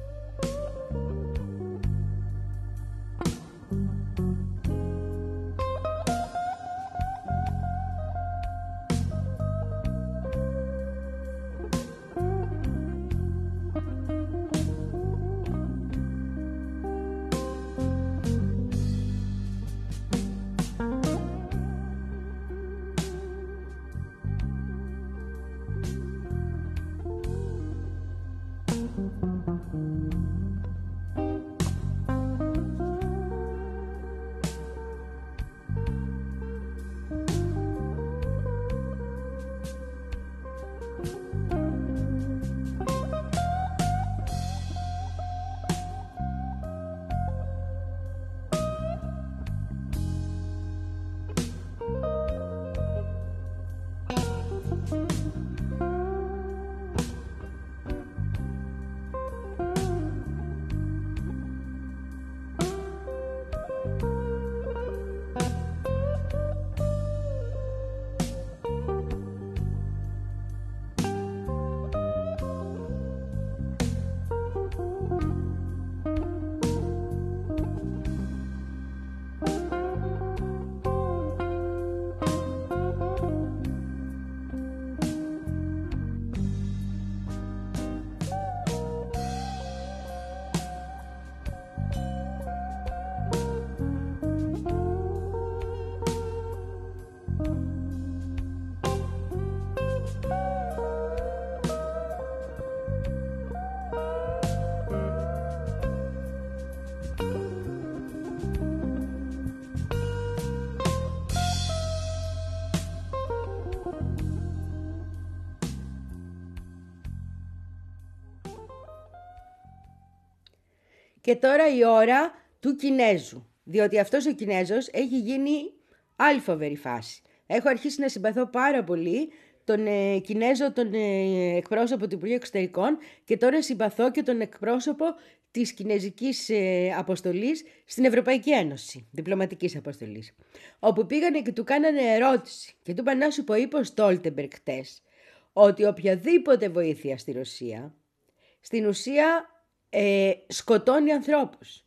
Και τώρα η ώρα του Κινέζου, διότι αυτός ο Κινέζος έχει γίνει άλλη φοβερή φάση. Έχω αρχίσει να συμπαθώ πάρα πολύ τον ε, Κινέζο, τον ε, εκπρόσωπο του Υπουργείου Εξωτερικών, και τώρα συμπαθώ και τον εκπρόσωπο της Κινέζικης ε, αποστολής στην Ευρωπαϊκή Ένωση, διπλωματικής αποστολής, όπου πήγανε και του κάνανε ερώτηση και του είπαν να σου πω, είπε ο Στόλτεμπεργκ χτες, ότι οποιαδήποτε βοήθεια στη Ρωσία, στην ουσία ε, σκοτώνει ανθρώπους.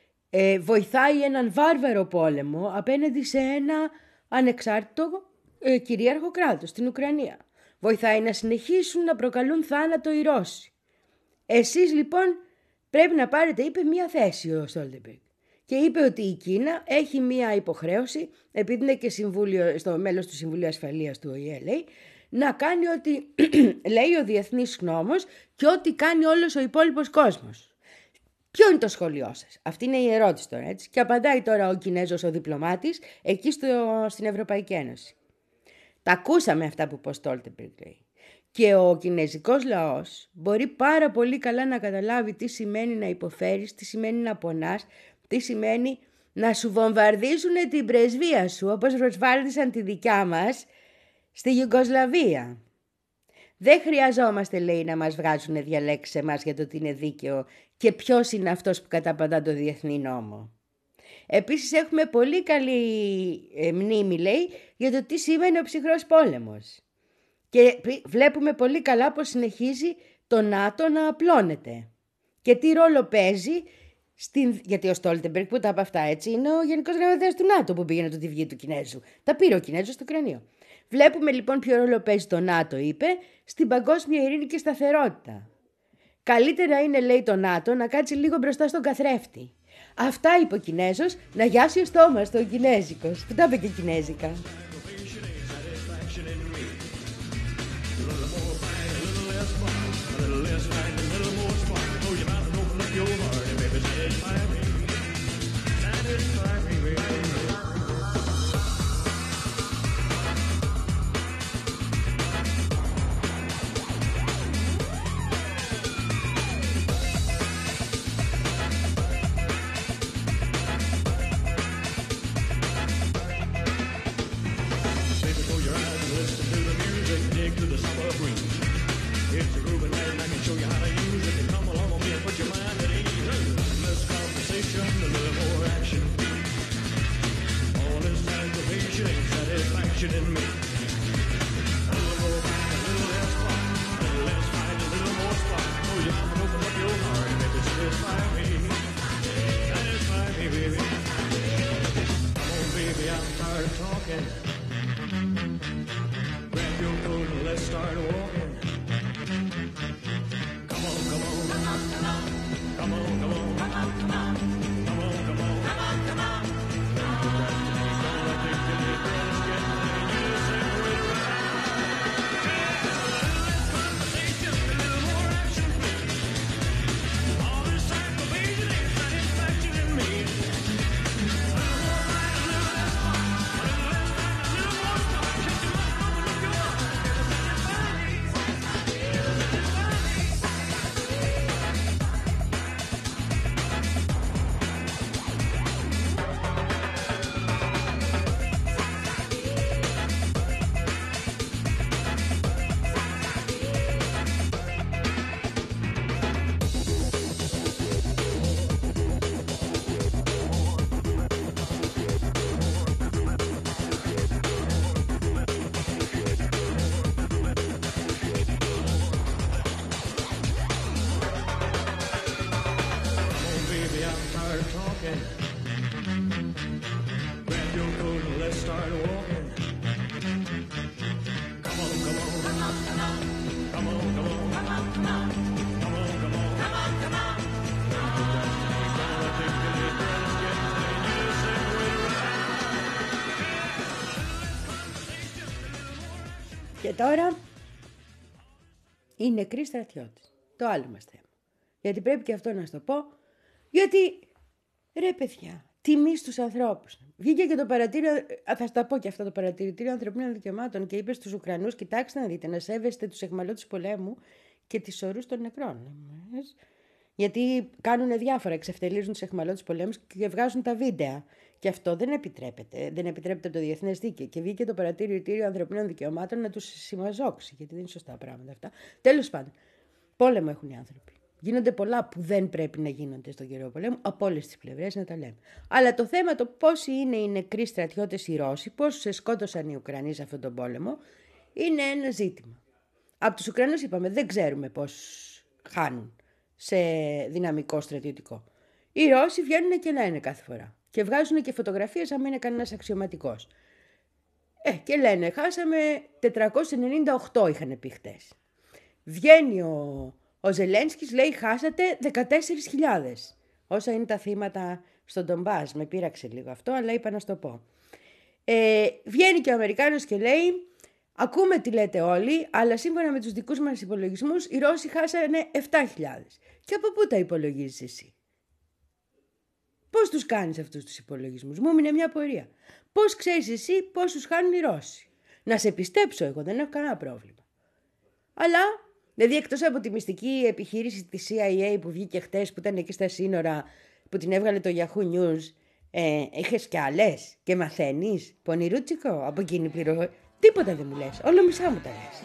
Ε, βοηθάει έναν βάρβαρο πόλεμο απέναντι σε ένα ανεξάρτητο ε, κυρίαρχο κράτος, στην Ουκρανία. Βοηθάει να συνεχίσουν να προκαλούν θάνατο οι Ρώσοι. Εσείς λοιπόν πρέπει να πάρετε, είπε, μία θέση ο Στόλτεμπεργκ. Και είπε ότι η Κίνα έχει μία υποχρέωση, επειδή είναι και συμβούλιο, στο μέλος του Συμβουλίου Ασφαλείας του Ο Η Ε, λέει, να κάνει ό,τι λέει ο διεθνής νόμος και ό,τι κάνει όλος ο υπόλοιπος κόσμος. Ποιο είναι το σχόλιο σας? Αυτή είναι η ερώτηση τώρα, έτσι. Και απαντάει τώρα ο Κινέζος ο διπλωμάτης εκεί στο, στην Ευρωπαϊκή Ένωση. Τα ακούσαμε αυτά που είπε ο Στόλτεμπεργκ, λέει. Και ο κινέζικος λαός μπορεί πάρα πολύ καλά να καταλάβει τι σημαίνει να υποφέρεις, τι σημαίνει να πονάς, τι σημαίνει να σου βομβαρδίζουν την πρεσβεία σου, όπως προσβάρδισαν τη δικιά μας στη Ιουγκοσλαβία. Δεν χρειαζόμαστε, λέει, να μας βγάζουν διαλέξεις εμάς για το τι είναι δίκαιο και ποιος είναι αυτός που καταπατά το διεθνή νόμο. Επίσης έχουμε πολύ καλή ε, μνήμη, λέει, για το τι σημαίνει ο ψυχρός πόλεμος. Και βλέπουμε πολύ καλά πως συνεχίζει το ΝΑΤΟ να απλώνεται. Και τι ρόλο παίζει, στην... γιατί ο Στόλτεμπεργκ που τα είπε αυτά, έτσι, είναι ο Γενικός Γραμματέας του ΝΑΤΟ που πήγαινε το τη βγή του Κινέζου. Τα πήρε ο Κινέζος στο κρανίο. Βλέπουμε λοιπόν ποιο ρόλο παίζει το ΝΑΤΟ, είπε, στην παγκόσμια ειρήνη και σταθερότητα. Καλύτερα είναι, λέει, το ΝΑΤΟ να κάτσει λίγο μπροστά στον καθρέφτη. Αυτά είπε ο Κινέζος, να γιάσει ο στόμας του ο Κινέζικος, που τα είπε και κινέζικα. Και τώρα οι νεκροί στρατιώτες. Το άλλο μας θέμα. Γιατί πρέπει και αυτό να σου το πω. Γιατί, ρε παιδιά, τιμή στους ανθρώπους. Βγήκε και το παρατήριο, θα σου τα πω και αυτό, το παρατηρητήριο ανθρωπίνων δικαιωμάτων και είπε στους Ουκρανούς, κοιτάξτε να δείτε, να σέβεστε τους αιχμαλώτους πολέμου και τις ορούς των νεκρών. Γιατί κάνουν διάφορα, εξευτελίζουν τους αιχμαλώτους πολέμους και βγάζουν τα βίντεα. Και αυτό δεν επιτρέπεται. Δεν επιτρέπεται από το διεθνές δίκαιο. Και βγήκε το παρατηρητήριο ανθρωπίνων δικαιωμάτων να τους συμμαζόξει, γιατί δεν είναι σωστά πράγματα αυτά. Τέλος πάντων, πόλεμο έχουν οι άνθρωποι. Γίνονται πολλά που δεν πρέπει να γίνονται στον καιρό πολέμου, από όλες τις πλευρές να τα λέμε. Αλλά το θέμα το πόσοι είναι οι νεκροί στρατιώτες οι Ρώσοι, πόσους σκότωσαν οι Ουκρανοί σε αυτόν τον πόλεμο, είναι ένα ζήτημα. Από τους Ουκρανούς είπαμε, δεν ξέρουμε πόσους χάνουν σε δυναμικό στρατιωτικό. Οι Ρώσοι βγαίνουν και λένε κάθε φορά. Και βγάζουν και φωτογραφίες αν είναι κανένας αξιωματικός. Ε, και λένε, χάσαμε τετρακόσιες ενενήντα οκτώ είχαν πει χτες. Βγαίνει ο, Ο Ζελένσκις λέει χάσατε δεκατέσσερις χιλιάδες. Όσα είναι τα θύματα στον Ντομπάς. Με πείραξε λίγο αυτό, αλλά είπα να σου το πω. Ε, βγαίνει και ο Αμερικάνος και λέει, ακούμε τι λέτε όλοι, αλλά σύμφωνα με τους δικούς μας υπολογισμούς, οι Ρώσοι χάσανε επτά χιλιάδες. Και από πού τα υπολογίζεις εσύ? Πώς τους κάνεις αυτούς τους υπολογισμούς? Μου έμεινε μια πορεία. Πώς ξέρεις εσύ πόσους χάνουν οι Ρώσοι? Να σε πιστέψω εγώ, δεν έχω κανένα πρόβλημα. Αλλά, δηλαδή εκτός από τη μυστική επιχείρηση της σι άι έι που βγήκε χτες, που ήταν εκεί στα σύνορα, που την έβγαλε το Yahoo News, ε, είχες κι άλλες και μαθαίνεις, πονηρούτσικο, από εκείνη πληροφορία. Τίποτα δεν μου λες, όλο μισά μου τα λες.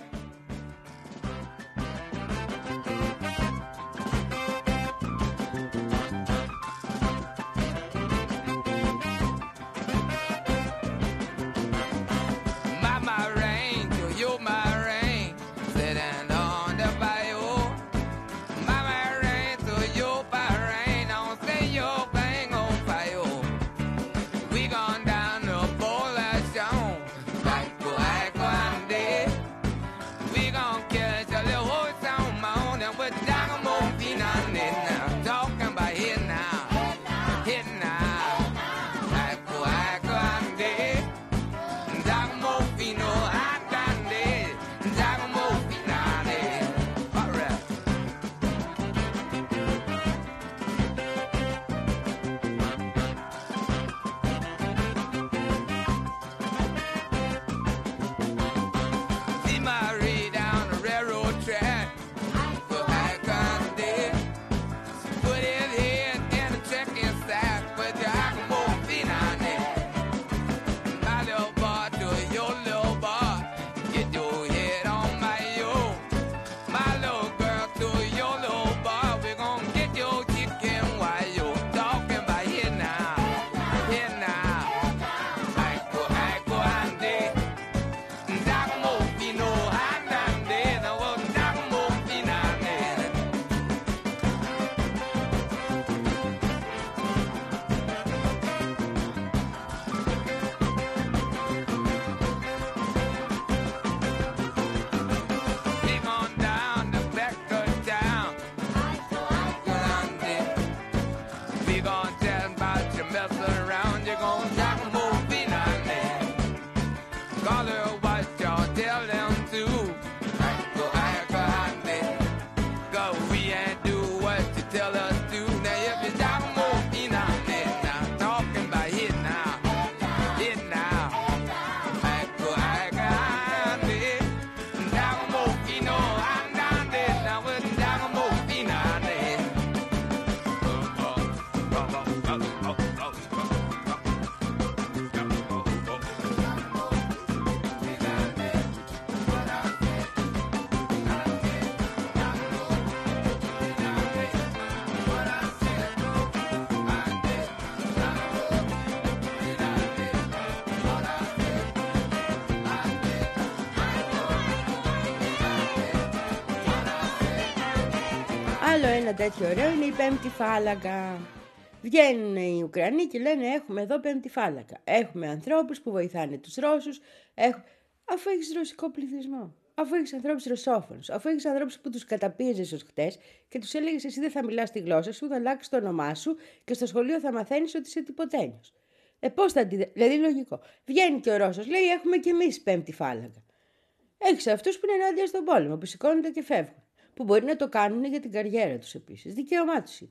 Άλλο ένα τέτοιο ωραίο είναι η πέμπτη φάλαγγα. Βγαίνουν οι Ουκρανοί και λένε έχουμε εδώ πέμπτη φάλαγγα. Έχουμε ανθρώπους που βοηθάνε τους Ρώσους. Έχουμε... Αφού έχεις ρωσικό πληθυσμό, αφού έχεις ανθρώπους ρωσόφωνους, αφού έχεις ανθρώπους που τους καταπίεζες ως χτες και τους έλεγες εσύ δεν θα μιλάς τη γλώσσα σου, θα αλλάξεις το όνομά σου και στο σχολείο θα μαθαίνεις ότι είσαι τυποτένιος. Ε, πώς θα τη... Δηλαδή λογικό. Βγαίνει και ο Ρώσος, λέει έχουμε κι εμείς πέμπτη φάλαγγα. Έχεις αυτούς που είναι ενάντια στον πόλεμο, που σηκώνονται και φεύγουν. Που μπορεί να το κάνουν για την καριέρα τους επίσης. Δικαίωμά τους είναι.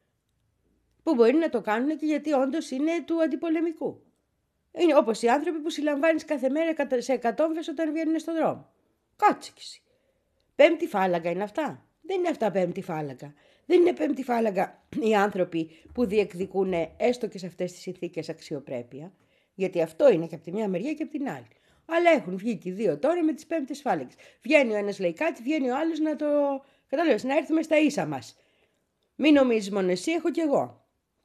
Που μπορεί να το κάνουν και γιατί όντως είναι του αντιπολεμικού. Είναι όπως οι άνθρωποι που συλλαμβάνεις κάθε μέρα σε εκατόμβες όταν βγαίνουν στον δρόμο. Κάτσε κι εσύ. Πέμπτη φάλαγγα είναι αυτά. Δεν είναι αυτά πέμπτη φάλαγγα. Δεν είναι πέμπτη φάλαγγα οι άνθρωποι που διεκδικούν έστω και σε αυτές τις συνθήκες αξιοπρέπεια. Γιατί αυτό είναι και από τη μια μεριά και από την άλλη. Αλλά έχουν βγει και οι δύο τώρα με τις πέμπτες φάλαγγες. Βγαίνει ο ένας λέει κάτι, βγαίνει ο άλλος να το... Κατάλαβες, να έρθουμε στα ίσα μας. Μην νομίζεις μόνο εσύ, έχω κι εγώ.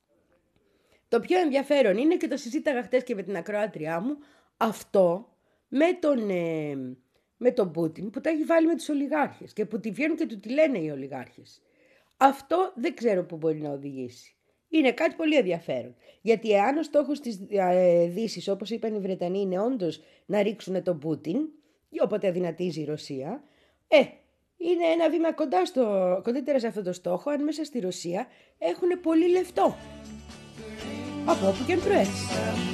Το πιο ενδιαφέρον είναι και το συζήταγα χτες και με την ακροάτριά μου, αυτό με τον, ε, με τον Πούτιν που τα έχει βάλει με τους ολιγάρχες και που τη βγαίνουν και του τη λένε οι ολιγάρχες. Αυτό δεν ξέρω που μπορεί να οδηγήσει. Είναι κάτι πολύ ενδιαφέρον. Γιατί εάν ο στόχος της ε, Δύσης, όπως είπαν οι Βρετανοί, είναι όντως να ρίξουν τον Πούτιν, όποτε αδυνατίζει η Ρωσία, ε, είναι ένα βήμα κοντά στο, κοντύτερα σε αυτό το στόχο, αν μέσα στη Ρωσία έχουν πολύ λεφτό. Από όπου και αν προέρχεται.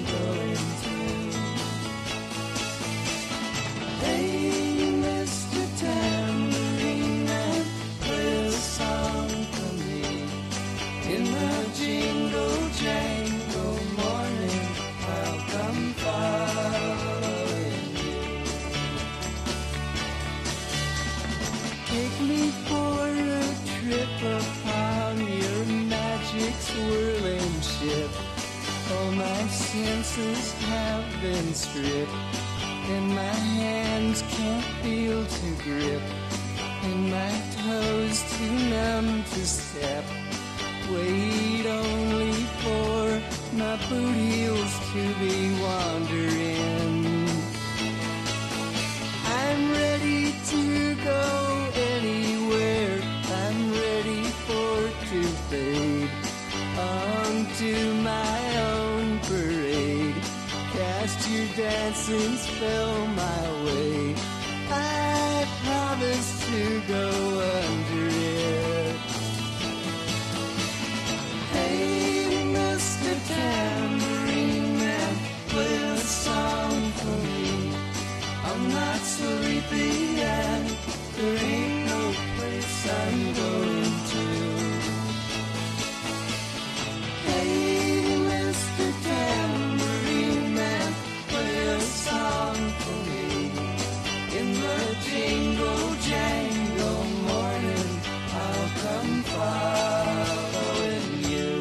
Swirling ship, all my senses have been stripped, and my hands can't feel to grip, and my toes too numb to step. Wait only for my boot heels to be wandering. I'm ready to go anywhere, I'm ready for to fade onto my own parade. Cast your dancing spell my way. I promise to go under it. Hey, Mister Tambourine Man, play a song for me. I'm not sleepy and there ain't no place I'm going to. Jingle jangle morning, I'll come following you.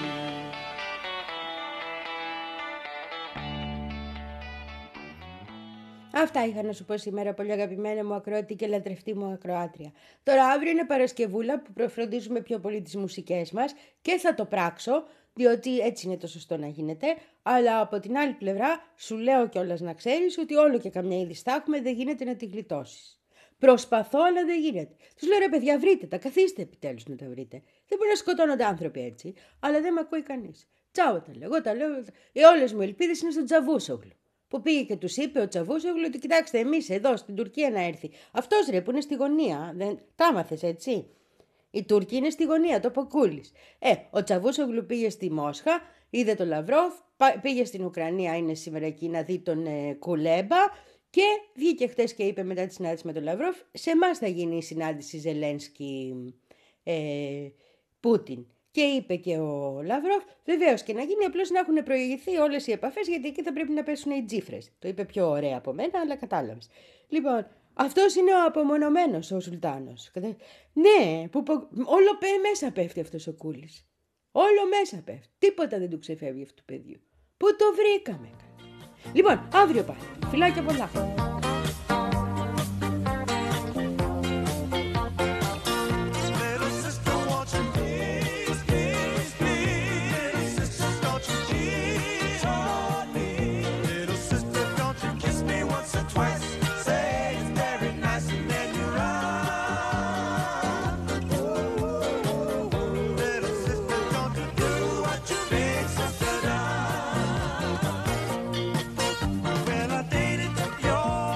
Αυτά είχα να σου πω σήμερα, πολύ αγαπημένα μου ακροατή και λατρευτή μου ακροάτρια. Τώρα αύριο είναι Παρασκευούλα που προφροντίζουμε πιο πολύ τις μουσικές μας και θα το πράξω, διότι έτσι είναι το σωστό να γίνεται, αλλά από την άλλη πλευρά σου λέω κιόλας να ξέρεις ότι όλο και καμιά είδηση θα έχουμε, δεν γίνεται να τη γλιτώσεις. Προσπαθώ, αλλά δεν γίνεται. Τους λέω ρε παιδιά, βρείτε τα, καθίστε επιτέλους να τα βρείτε. Δεν μπορεί να σκοτώνονται άνθρωποι έτσι, αλλά δεν με ακούει κανείς. Τσάω τα λέω, εγώ τα λέω. Οι όλες μου ελπίδες είναι στον Τσαβούσογλου. Που πήγε και τους είπε ο Τσαβούσογλου ότι κοιτάξτε, εμείς εδώ στην Τουρκία να έρθει. Αυτός ρε που είναι στη γωνία, δεν τα μάθες έτσι. Η Τούρκη είναι στη γωνία, το Αποκούλης. Ε, ο Τσαβούσογλου πήγε στη Μόσχα, είδε τον Λαυρόφ, πήγε στην Ουκρανία, είναι σήμερα εκεί να δει τον ε, Κουλέμπα και βγήκε χτες και είπε μετά τη συνάντηση με τον Λαυρόφ, σε εμάς θα γίνει η συνάντηση Ζελένσκι ε, Πούτιν. Και είπε και ο Λαυρόφ, βεβαίως και να γίνει, απλώς να έχουν προηγηθεί όλες οι επαφές, γιατί εκεί θα πρέπει να πέσουν οι τζίφρες. Το είπε πιο ωραία από μένα, αλλά κατάλαβες. Λοιπόν, αυτός είναι ο απομονωμένος, ο Σουλτάνος. Ναι, που όλο πέ, μέσα πέφτει αυτός ο Κούλης. Όλο μέσα πέφτει. Τίποτα δεν του ξεφεύγει αυτού του παιδιού. Πού το βρήκαμε. Λοιπόν, αύριο πάλι. Φιλάκια πολλά. Your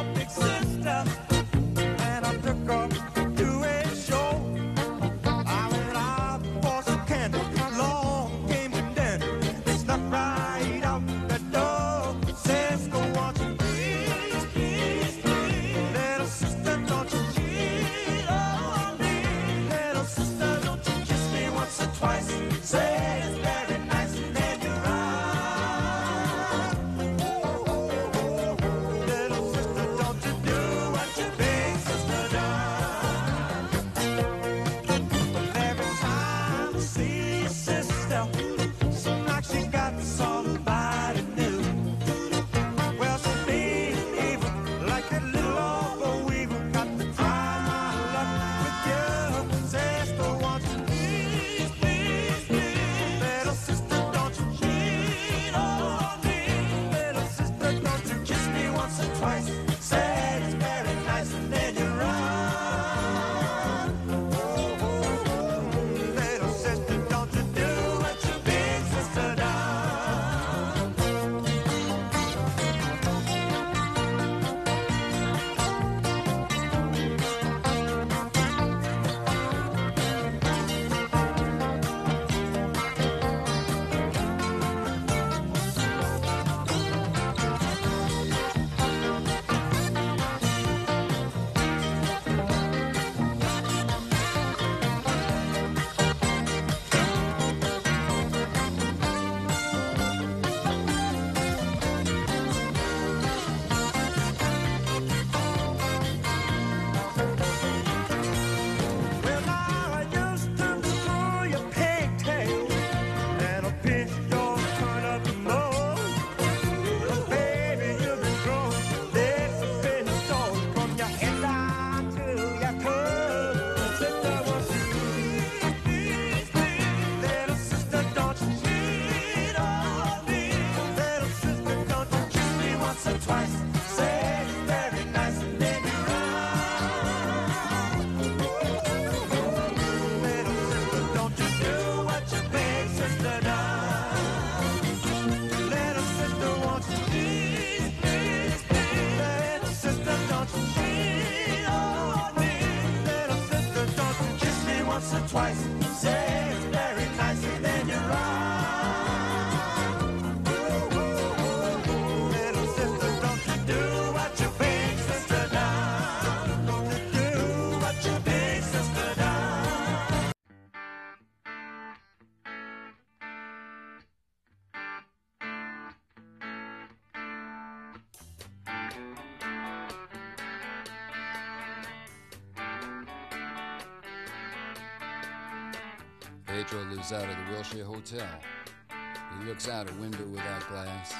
Pedro lives out of the Wilshire Hotel. He looks out a window without glass.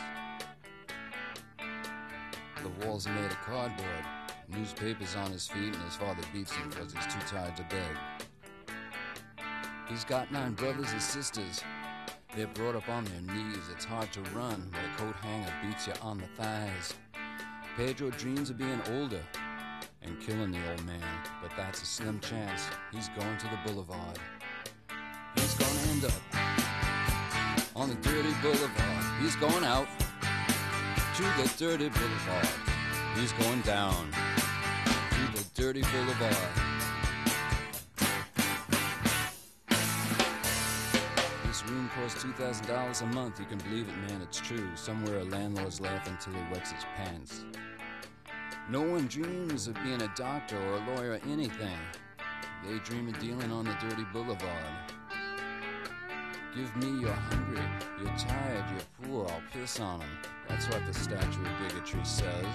The walls are made of cardboard. Newspapers on his feet, and his father beats him because he's too tired to beg. He's got nine brothers and sisters. They're brought up on their knees. It's hard to run when a coat hanger beats you on the thighs. Pedro dreams of being older and killing the old man, but that's a slim chance. He's going to the boulevard. He's gonna end up on the dirty boulevard. He's going out to the dirty boulevard. He's going down to the dirty boulevard. This room costs two thousand dollars a month. You can believe it, man, it's true. Somewhere a landlord's laughing till he wets his pants. No one dreams of being a doctor or a lawyer or anything. They dream of dealing on the dirty boulevard. Give me you're hungry, you're tired, you're poor, I'll piss on them. That's what the statue of bigotry says.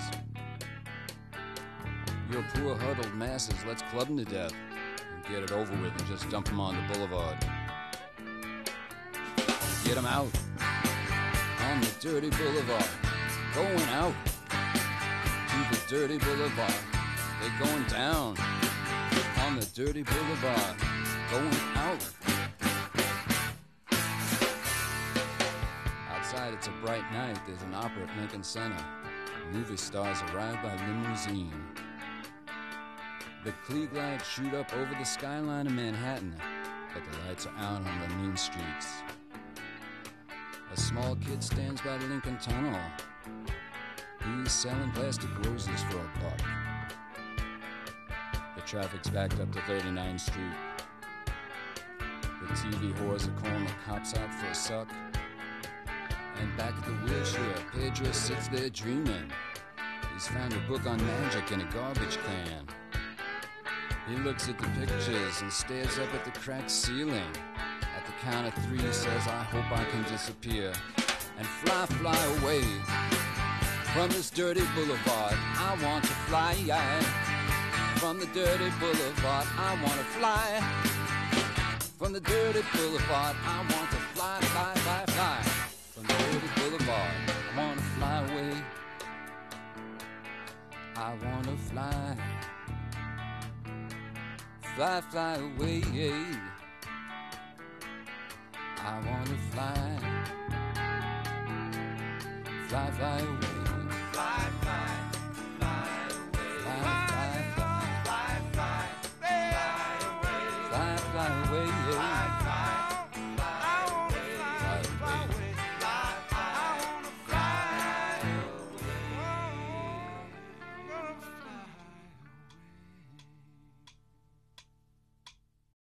You're poor huddled masses, let's club them to death and get it over with and just dump them on the boulevard. Get them out on the dirty boulevard. Going out to the dirty boulevard. They're going down on the dirty boulevard. Going out. Outside it's a bright night. There's an opera at Lincoln Center. Movie stars arrive by limousine. The Klieg lights shoot up over the skyline of Manhattan, but the lights are out on the mean streets. A small kid stands by the Lincoln Tunnel. He's selling plastic roses for a buck. The traffic's backed up to thirty-ninth Street. The T V whores are calling the cops out for a suck. And back at the Wilshire, Pedro sits there dreaming. He's found a book on magic in a garbage can. He looks at the pictures and stares up at the cracked ceiling. At the count of three, he says, I hope I can disappear and fly, fly away from this dirty boulevard. I want to fly from the dirty boulevard. I want to fly from the dirty boulevard. I want to fly, fly, fly, fly from the dirty boulevard. I want to fly away. I want to fly, fly, fly away. I want to fly, fly, fly away.